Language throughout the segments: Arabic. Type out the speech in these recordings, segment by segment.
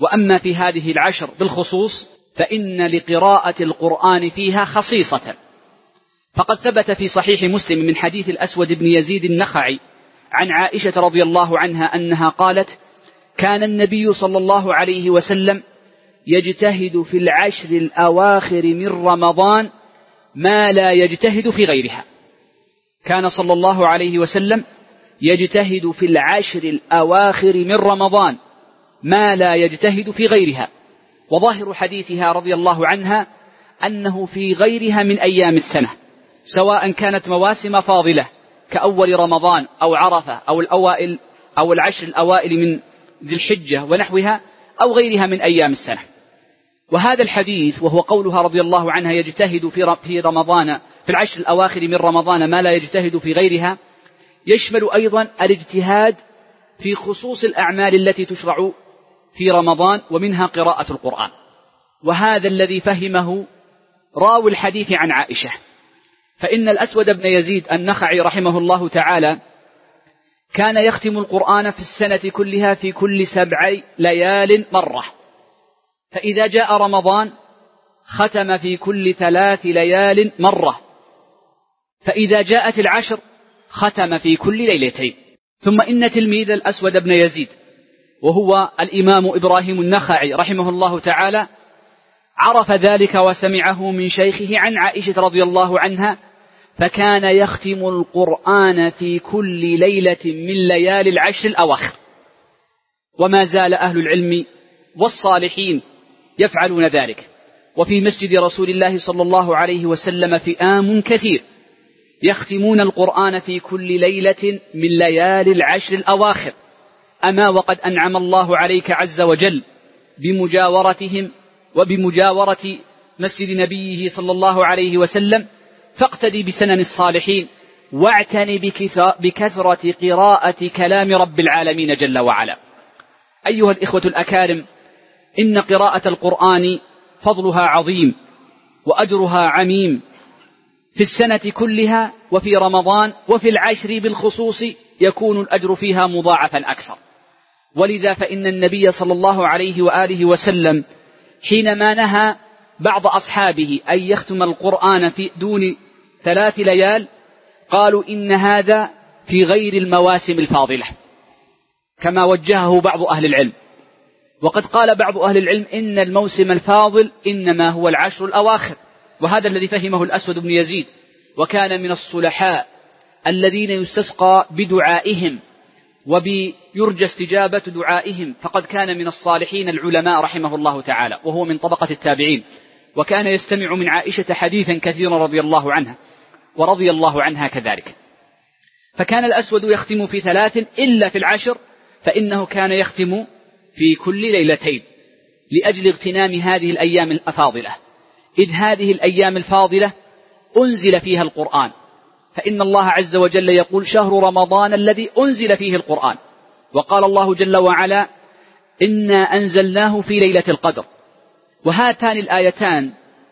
وأما في هذه العشر بالخصوص فإن لقراءة القرآن فيها خصيصة. فقد ثبت في صحيح مسلم من حديث الأسود بن يزيد النخعي عن عائشة رضي الله عنها أنها قالت: كان النبي صلى الله عليه وسلم يجتهد في العشر الأواخر من رمضان ما لا يجتهد في غيرها. كان صلى الله عليه وسلم يجتهد في العشر الأواخر من رمضان ما لا يجتهد في غيرها. وظاهر حديثها رضي الله عنها أنه في غيرها من أيام السنة، سواء كانت مواسم فاضلة كأول رمضان أو عرفة أو العشر الأوائل من ذي الحجة ونحوها، أو غيرها من أيام السنة. وهذا الحديث وهو قولها رضي الله عنها يجتهد في رمضان في العشر الأواخر من رمضان ما لا يجتهد في غيرها، يشمل أيضا الاجتهاد في خصوص الأعمال التي تشرع في رمضان، ومنها قراءة القرآن. وهذا الذي فهمه راوي الحديث عن عائشة، فإن الأسود بن يزيد النخعي رحمه الله تعالى كان يختم القرآن في السنة كلها في كل 7 ليال مرة، فإذا جاء رمضان ختم في كل 3 ليال مرة، فإذا جاءت العشر ختم في كل ليلتين. ثم إن تلميذ الأسود بن يزيد وهو الإمام إبراهيم النخعي رحمه الله تعالى عرف ذلك وسمعه من شيخه عن عائشة رضي الله عنها، فكان يختم القرآن في كل ليلة من ليالي العشر الأواخر. وما زال أهل العلم والصالحين يفعلون ذلك. وفي مسجد رسول الله صلى الله عليه وسلم فئام كثير يختمون القرآن في كل ليلة من ليالي العشر الأواخر. أما وقد أنعم الله عليك عز وجل بمجاورتهم وبمجاورة مسجد نبيه صلى الله عليه وسلم، فاقتدي بسنن الصالحين واعتني بكثرة قراءة كلام رب العالمين جل وعلا. أيها الإخوة الأكارم، إن قراءة القرآن فضلها عظيم وأجرها عميم في السنة كلها، وفي رمضان وفي العشر بالخصوص يكون الأجر فيها مضاعفا أكثر. ولذا فإن النبي صلى الله عليه وآله وسلم حينما نهى بعض أصحابه أن يختم القرآن في دون 3 ليال قالوا إن هذا في غير المواسم الفاضلة، كما وجهه بعض أهل العلم. وقد قال بعض أهل العلم إن الموسم الفاضل إنما هو العشر الأواخر، وهذا الذي فهمه الأسود بن يزيد، وكان من الصلحاء الذين يستسقى بدعائهم وبيرجى استجابة دعائهم، فقد كان من الصالحين العلماء رحمه الله تعالى، وهو من طبقة التابعين، وكان يستمع من عائشة حديثا كثيرا رضي الله عنها ورضي الله عنها كذلك. فكان الأسود يختم في 3 إلا في العشر، فإنه كان يختم في كل ليلتين لأجل اغتنام هذه الأيام الفاضلة، إذ هذه الأيام الفاضلة أنزل فيها القرآن. فإن الله عز وجل يقول: شهر رمضان الذي أنزل فيه القرآن. وقال الله جل وعلا: إنا أنزلناه في ليلة القدر. وهاتان الآيتان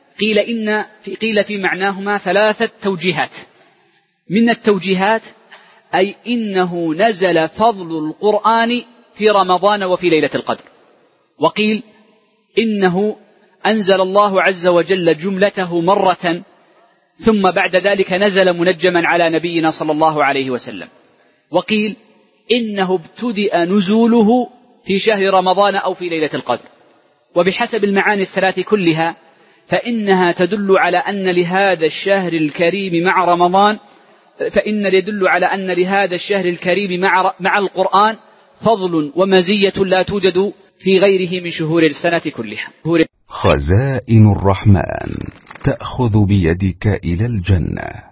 قيل في معناهما 3 توجيهات. من التوجيهات أي إنه نزل فضل القرآن في رمضان وفي ليلة القدر. وقيل إنه أنزل الله عز وجل جملته مرة ثم بعد ذلك نزل منجما على نبينا صلى الله عليه وسلم. وقيل إنه ابتدأ نزوله في شهر رمضان أو في ليلة القدر. وبحسب المعاني الثلاث كلها فإنها تدل على أن لهذا الشهر الكريم مع رمضان يدل على أن لهذا الشهر الكريم مع القرآن فضل ومزية لا توجد في غيره من شهور السنة كلها. خزائن الرحمن تأخذ بيدك إلى الجنة.